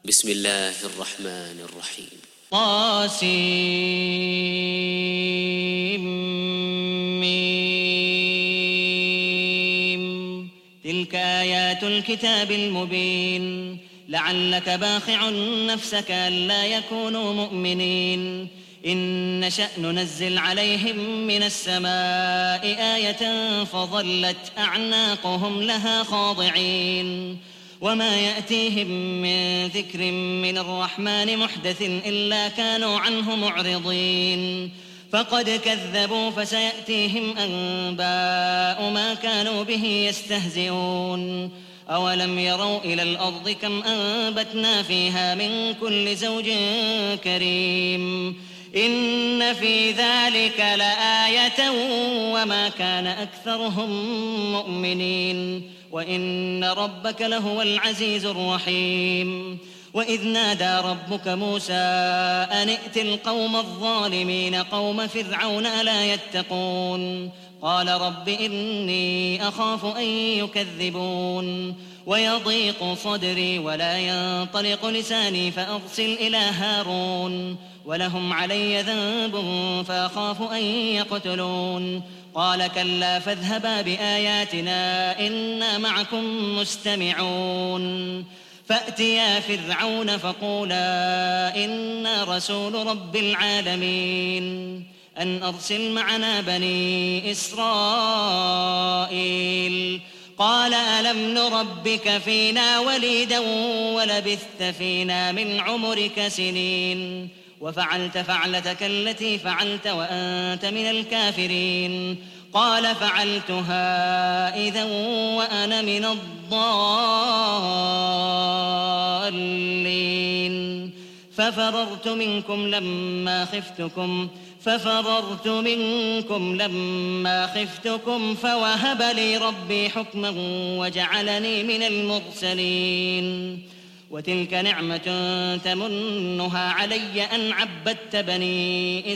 بسم الله الرحمن الرحيم. طاسيم. تلك آيات الكتاب المبين. لعلك باخع نفسك ألا يكونوا مؤمنين. إن نشأ ننزل عليهم من السماء آية فظلت أعناقهم لها خاضعين. وما يأتيهم من ذكر من الرحمن محدث إلا كانوا عنه معرضين. فقد كذبوا فسيأتيهم أنباء ما كانوا به يستهزئون. أولم يروا إلى الأرض كم أنبتنا فيها من كل زوج كريم. إن في ذلك لآية وما كان أكثرهم مؤمنين وإن ربك لهو العزيز الرحيم. وإذ نادى ربك موسى أن ائت القوم الظالمين قوم فرعون ألا يتقون. قال رب إني أخاف أن يكذبون ويضيق صدري ولا ينطلق لساني فأرسل إلى هارون ولهم علي ذنب فأخاف أن يقتلون. قال كلا فاذهبا بآياتنا إنا معكم مستمعون. فأتيا فرعون فقولا إنا رسول رب العالمين أن أرسل معنا بني إسرائيل. قال ألم نربك فينا وليدا ولبثت فينا من عمرك سنين وفعلت فعلتك التي فعلت وأنت من الكافرين. قال فعلتها إذا وأنا من الضالين. ففررت منكم لما خفتكم فوهب لي ربي حكما وجعلني من المرسلين. وتلك نعمة تمنها علي أن عبدت بني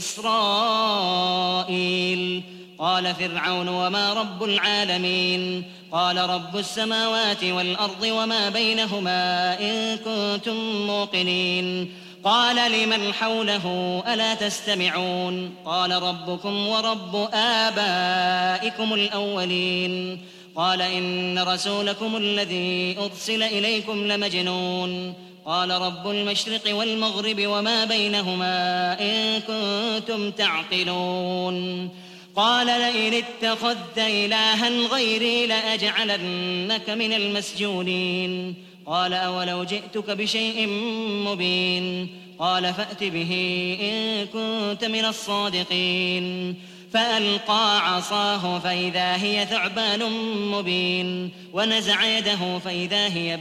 إسرائيل. قال فرعون وما رب العالمين. قال رب السماوات والأرض وما بينهما إن كنتم موقنين. قال لمن حوله ألا تستمعون. قال ربكم ورب آبائكم الأولين. قال إن رسولكم الذي أرسل إليكم لمجنون. قال رب المشرق والمغرب وما بينهما إن كنتم تعقلون. قال لئن اتخذت إلها غيري لأجعلنك من المسجونين. قال أولو جئتك بشيء مبين. قال فأت به إن كنت من الصادقين. فألقى عصاه فإذا هي ثعبان مبين ونزع يده فإذا هي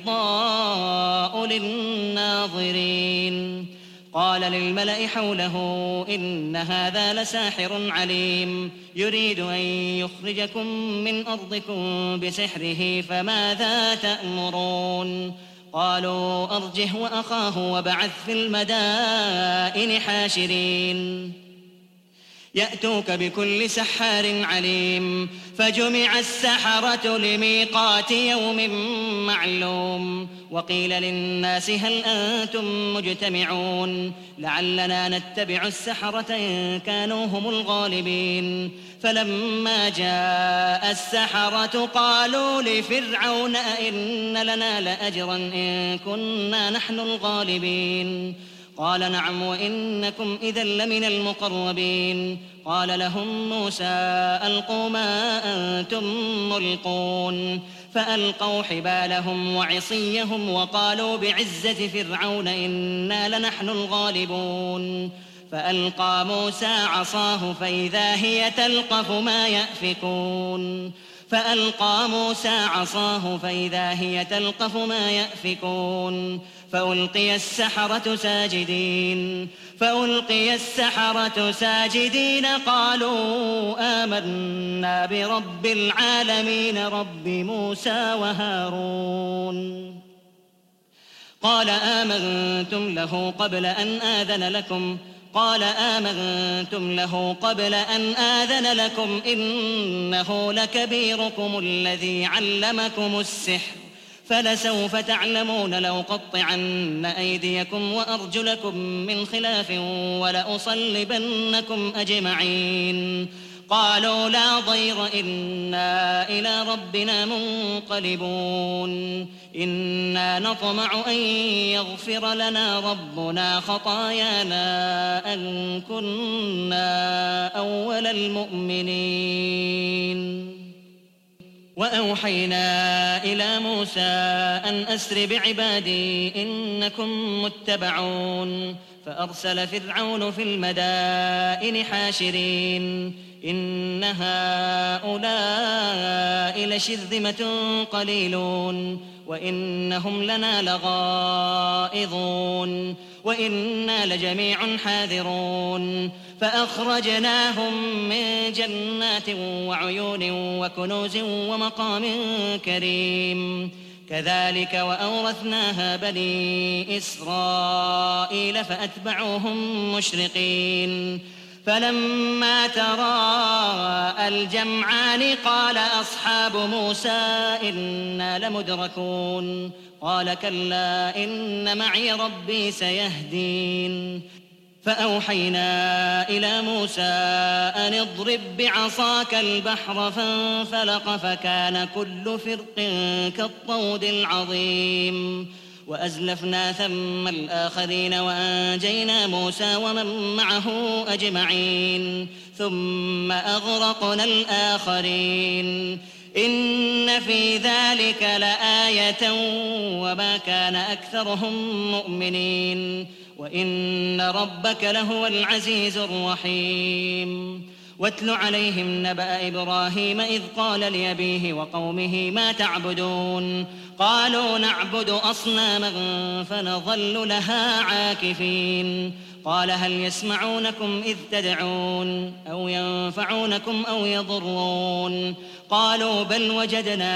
بيضاء للناظرين. قال للملأ حوله إن هذا لساحر عليم يريد أن يخرجكم من أرضكم بسحره فماذا تأمرون. قالوا أرجه وأخاه وابعث في المدائن حاشرين يأتوك بكل سحار عليم. فجمع السحرة لميقات يوم معلوم. وقيل للناس هل أنتم مجتمعون لعلنا نتبع السحرة إن كانوا هم الغالبين. فلما جاء السحرة قالوا لفرعون أئن لنا لأجرا إن كنا نحن الغالبين. قال نعم وإنكم إذا لمن المقربين. قال لهم موسى ألقوا ما أنتم ملقون. فألقوا حبالهم وعصيهم وقالوا بعزة فرعون إنا لنحن الغالبون. فألقى موسى عصاه فإذا هي تلقف ما يأفكون. فألقي السحرة ساجدين قالوا آمنا برب العالمين رب موسى وهارون. قال آمنتم له قبل أن آذن لكم إنه لكبيركم الذي علمكم السحر فلسوف تعلمون لأقطعن أيديكم وأرجلكم من خلاف ولأصلبنكم أجمعين. قالوا لا ضير إنا إلى ربنا منقلبون. إنا نطمع أن يغفر لنا ربنا خطايانا أن كنا أول المؤمنين. وأوحينا إلى موسى أن أسر بعبادي إنكم متبعون. فأرسل فرعون في المدائن حاشرين إن هؤلاء لشرذمة قليلون وإنهم لنا لغائظون وإنا لجميع حاذرون. فأخرجناهم من جنات وعيون وكنوز ومقام كريم. كذلك وأورثناها بني إسرائيل فأتبعوهم مشرقين. فلما تراءى الجمعان قال أصحاب موسى إنا لمدركون. قال كلا إن معي ربي سيهدين. فأوحينا إلى موسى أن اضرب بعصاك البحر فانفلق فكان كل فرق كالطود العظيم. وأزلفنا ثم الآخرين وأنجينا موسى ومن معه أجمعين ثم أغرقنا الآخرين. إن في ذلك لآية وما كان أكثرهم مؤمنين وإن ربك لهو العزيز الرحيم. واتل عليهم نبأ إبراهيم إذ قال لأبيه وقومه ما تعبدون. قالوا نعبد أصناما فنظل لها عاكفين. قال هل يسمعونكم إذ تدعون أو ينفعونكم أو يضرون. قالوا بل وجدنا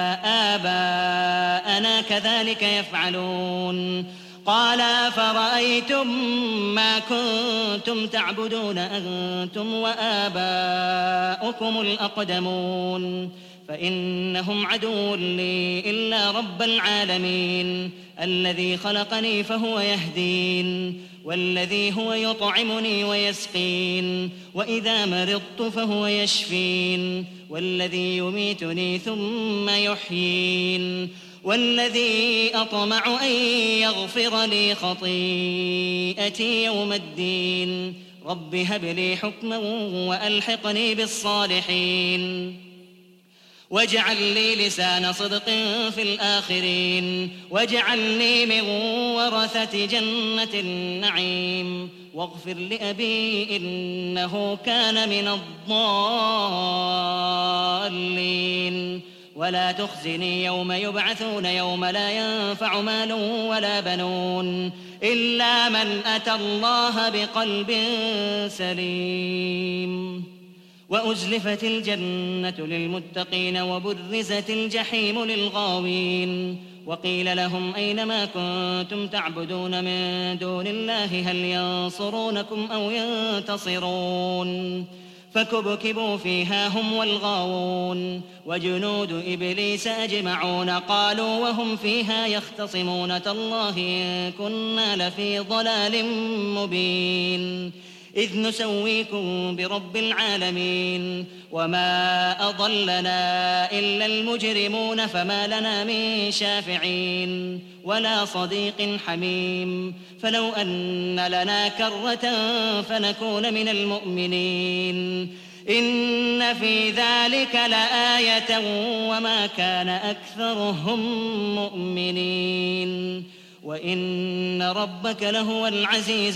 آباءنا كذلك يفعلون. قال فرأيتم ما كنتم تعبدون أنتم وآباؤكم الأقدمون فإنهم عدو لي إلا رب العالمين الذي خلقني فهو يهدين والذي هو يطعمني ويسقين وإذا مرضت فهو يشفين والذي يميتني ثم يحيين والذي أطمع أن يغفر لي خطيئتي يوم الدين. رب هب لي حكما وألحقني بالصالحين واجعل لي لسان صدق في الآخرين واجعلني من ورثة جنة النعيم واغفر لأبي إنه كان من الضالين ولا تخزني يوم يبعثون يوم لا ينفع مال ولا بنون إلا من أتى الله بقلب سليم. وأزلفت الجنة للمتقين وبرزت الجحيم للغاوين وقيل لهم أين ما كنتم تعبدون من دون الله هل ينصرونكم أو ينتصرون. فكبكبوا فيها هم والغاوون وجنود إبليس أجمعون قالوا وهم فيها يختصمون تالله إن كنا لفي ضلال مبين إذ نسويكم برب العالمين وما أضلنا إلا المجرمون فما لنا من شافعين ولا صديق حميم فلو أن لنا كرة فنكون من المؤمنين إن في ذلك لآية وما كان أكثرهم مؤمنين وإن ربك لهو العزيز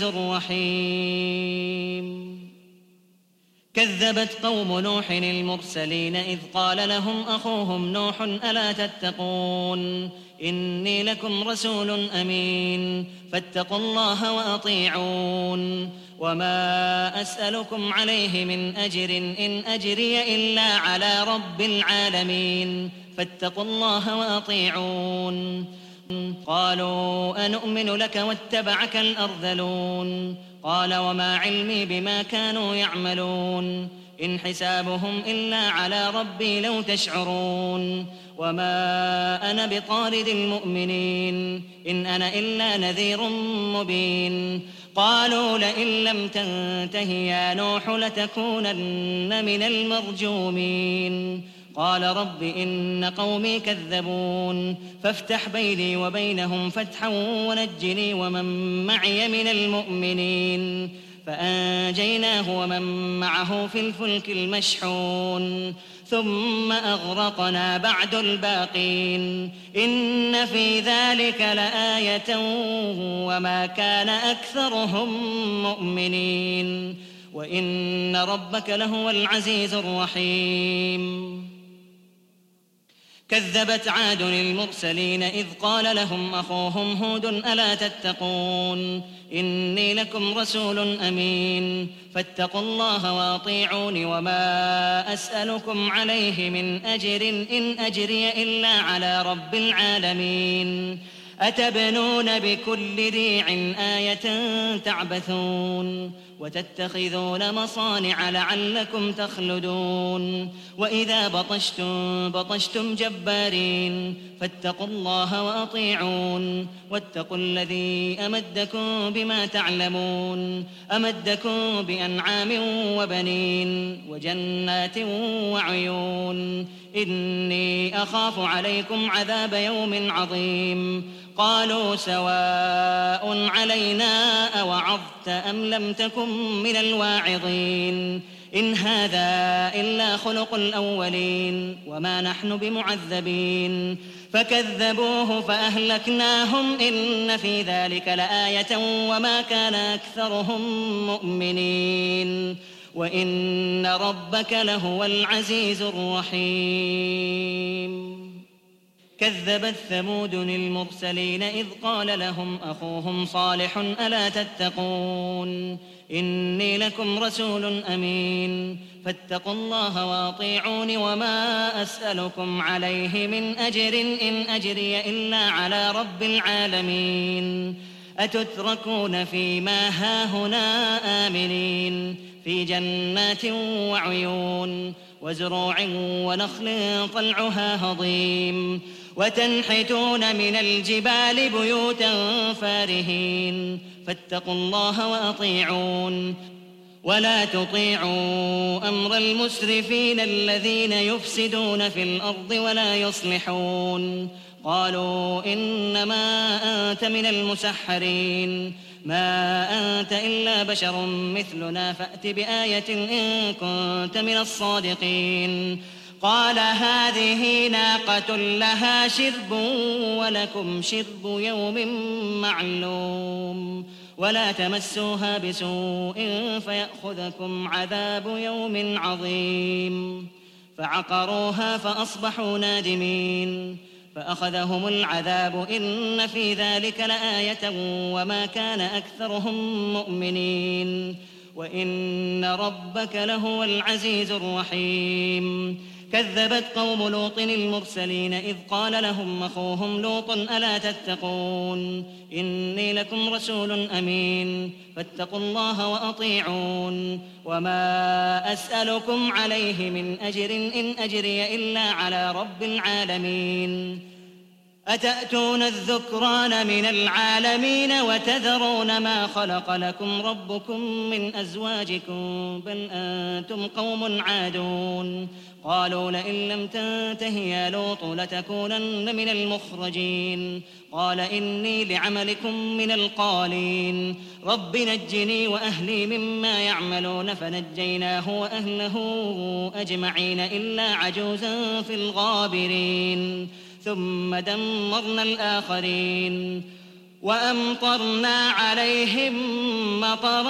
الرحيم. كذبت قوم نوح المرسلين إذ قال لهم أخوهم نوح ألا تتقون إني لكم رسول أمين فاتقوا الله وأطيعون وما أسألكم عليه من أجر إن أجري إلا على رب العالمين فاتقوا الله وأطيعون. قالوا أنؤمن لك واتبعك الأرذلون قال وما علمي بما كانوا يعملون إن حسابهم إلا على ربي لو تشعرون وما أنا بطارد المؤمنين إن أنا إلا نذير مبين قالوا لئن لم تنته يا نوح لتكونن من المرجومين قال رب إن قومي كذبون فافتح بيني وبينهم فتحا ونجني ومن معي من المؤمنين فأنجيناه ومن معه في الفلك المشحون ثم أغرقنا بعد الباقين إن في ذلك لآية وما كان أكثرهم مؤمنين وإن ربك لهو العزيز الرحيم كذبت عاد المرسلين إذ قال لهم أخوهم هود ألا تتقون إني لكم رسول أمين فاتقوا الله وأطيعون وما أسألكم عليه من أجر إن أجري إلا على رب العالمين أتبنون بكل ريع آية تعبثون وتتخذون مصانع لعلكم تخلدون وإذا بطشتم جبارين فاتقوا الله وأطيعون واتقوا الذي أمدكم بما تعلمون أمدكم بأنعام وبنين وجنات وعيون إني أخاف عليكم عذاب يوم عظيم قالوا سواء علينا أوعظت أم لم تكن من الواعظين إن هذا إلا خلق الأولين وما نحن بمعذبين فكذبوه فأهلكناهم إن في ذلك لآية وما كان أكثرهم مؤمنين وإن ربك لهو العزيز الرحيم كذبت ثمود المرسلين إذ قال لهم أخوهم صالح ألا تتقون إني لكم رسول أمين فاتقوا الله وأطيعون وما أسألكم عليه من أجر إن أجري إلا على رب العالمين أتتركون فيما هاهنا آمنين في جنات وعيون وزروع ونخل طلعها هضيم وتنحتون من الجبال بيوتا فارهين فاتقوا الله وأطيعون ولا تطيعوا أمر المسرفين الذين يفسدون في الأرض ولا يصلحون قالوا إنما أنت من المسحرين ما أنت إلا بشر مثلنا فأت بآية إن كنت من الصادقين قال هذه ناقة لها شرب ولكم شرب يوم معلوم ولا تمسوها بسوء فيأخذكم عذاب يوم عظيم فعقروها فأصبحوا نادمين فأخذهم العذاب إن في ذلك لآية وما كان أكثرهم مؤمنين وإن ربك لهو العزيز الرحيم كذبت قوم لوط المرسلين إذ قال لهم أخوهم لوط ألا تتقون إني لكم رسول أمين فاتقوا الله وأطيعون وما أسألكم عليه من أجر إن أجري إلا على رب العالمين أتأتون الذكران من العالمين وتذرون ما خلق لكم ربكم من أزواجكم بل أنتم قوم عادون قالوا لئن لم تنته يا لوط لتكونن من المخرجين قال إني لعملكم من القالين رب نجني وأهلي مما يعملون فنجيناه وأهله أجمعين إلا عجوزا في الغابرين ثم دمرنا الآخرين وأمطرنا عليهم مطرا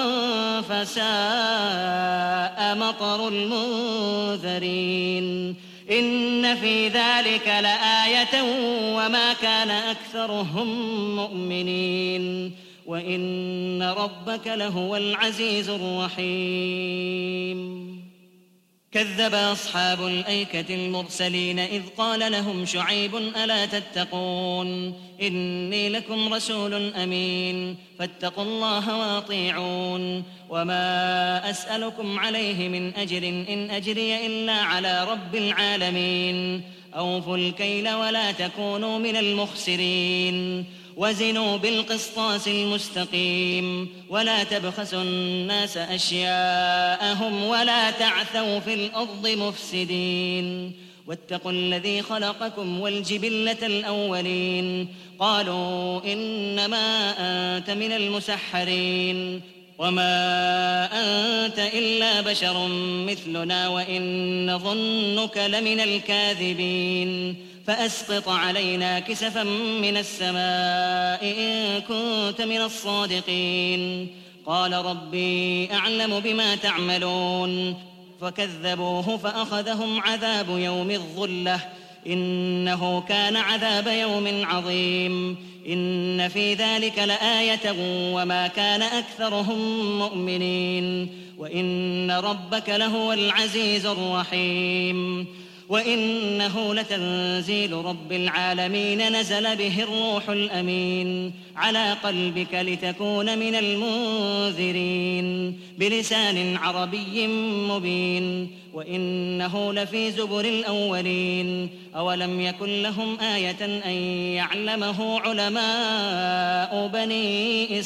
فساء مطر المنذرين إن في ذلك لآية وما كان أكثرهم مؤمنين وإن ربك لهو العزيز الرحيم كذب أصحاب الأيكة المرسلين إذ قال لهم شعيب ألا تتقون إني لكم رسول أمين فاتقوا الله وأطيعون وما أسألكم عليه من أجر إن أجري إلا على رب العالمين أوفوا الكيل ولا تكونوا من المخسرين وزنوا بالقسطاس المستقيم ولا تبخسوا الناس أشياءهم ولا تعثوا في الأرض مفسدين واتقوا الذي خلقكم والجبلة الأولين قالوا إنما أنت من المسحرين وما أنت إلا بشر مثلنا وإن نظنك لمن الكاذبين فأسقط علينا كسفا من السماء إن كنت من الصادقين قال ربي أعلم بما تعملون فكذبوه فأخذهم عذاب يوم الظلة إنه كان عذاب يوم عظيم إن في ذلك لآية وما كان أكثرهم مؤمنين وإن ربك لهو العزيز الرحيم وإنه لتنزيل رب العالمين نزل به الروح الأمين على قلبك لتكون من المنذرين بلسان عربي مبين وإنه لفي زبر الأولين أولم يكن لهم آية أن يعلمه علماء بني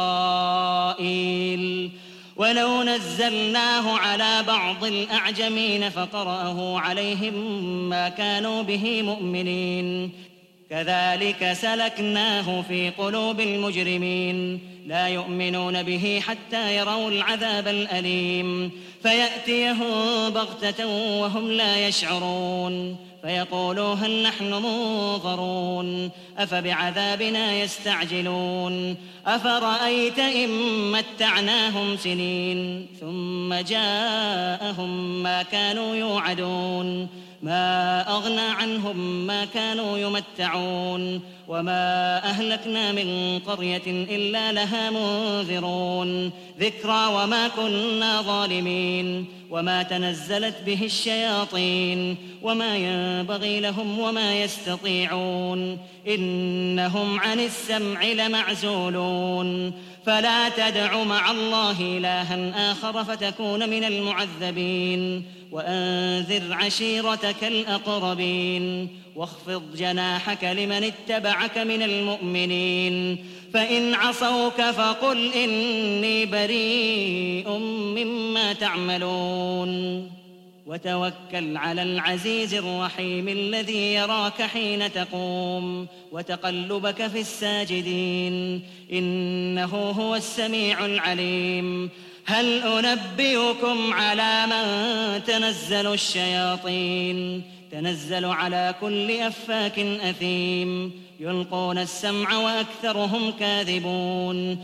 إسرائيل ولو نزلناه على بعض الأعجمين فقرأه عليهم ما كانوا به مؤمنين كذلك سلكناه في قلوب المجرمين لا يؤمنون به حتى يروا العذاب الأليم فيأتيهم بغتة وهم لا يشعرون فيقولوا هل نحن منظرون أفبعذابنا يستعجلون أفرأيت إن متعناهم سنين ثم جاءهم ما كانوا يوعدون ما أغنى عنهم ما كانوا يمتعون وما أهلكنا من قرية إلا لها منذرون ذكرى وما كنا ظالمين وما تنزلت به الشياطين وما ينبغي لهم وما يستطيعون إنهم عن السمع لمعزولون فلا تدع مع الله إلها آخر فتكون من المعذبين وأنذر عشيرتك الأقربين واخفض جناحك لمن اتبعك من المؤمنين فإن عصوك فقل إني بريء مما تعملون وتوكل على العزيز الرحيم الذي يراك حين تقوم وتقلبك في الساجدين إنه هو السميع العليم هل أنبئكم على من تنزل الشياطين تنزل على كل أفاك أثيم يلقون السمع وأكثرهم كاذبون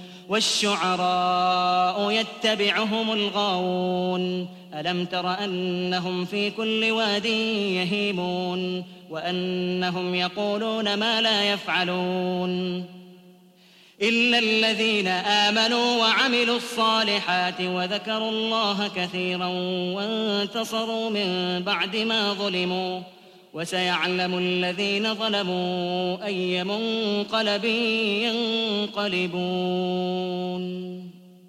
والشعراء يتبعهم الغاوون ألم تر أنهم في كل واد يهيمون وأنهم يقولون ما لا يفعلون إلا الذين آمنوا وعملوا الصالحات وذكروا الله كثيرا وانتصروا من بعد ما ظلموا وسيعلم الذين ظلموا أي منقلب ينقلبون